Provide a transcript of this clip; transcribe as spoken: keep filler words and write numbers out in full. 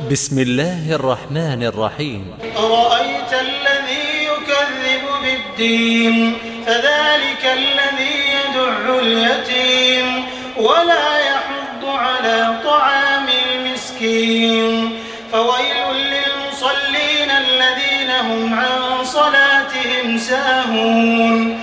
بسم الله الرحمن الرحيم. أرأيت الذي يكذب بالدين فذلك الذي يدع اليتيم ولا يحض على طعام المسكين فويل للمصلين الذين هم عن صلاتهم ساهون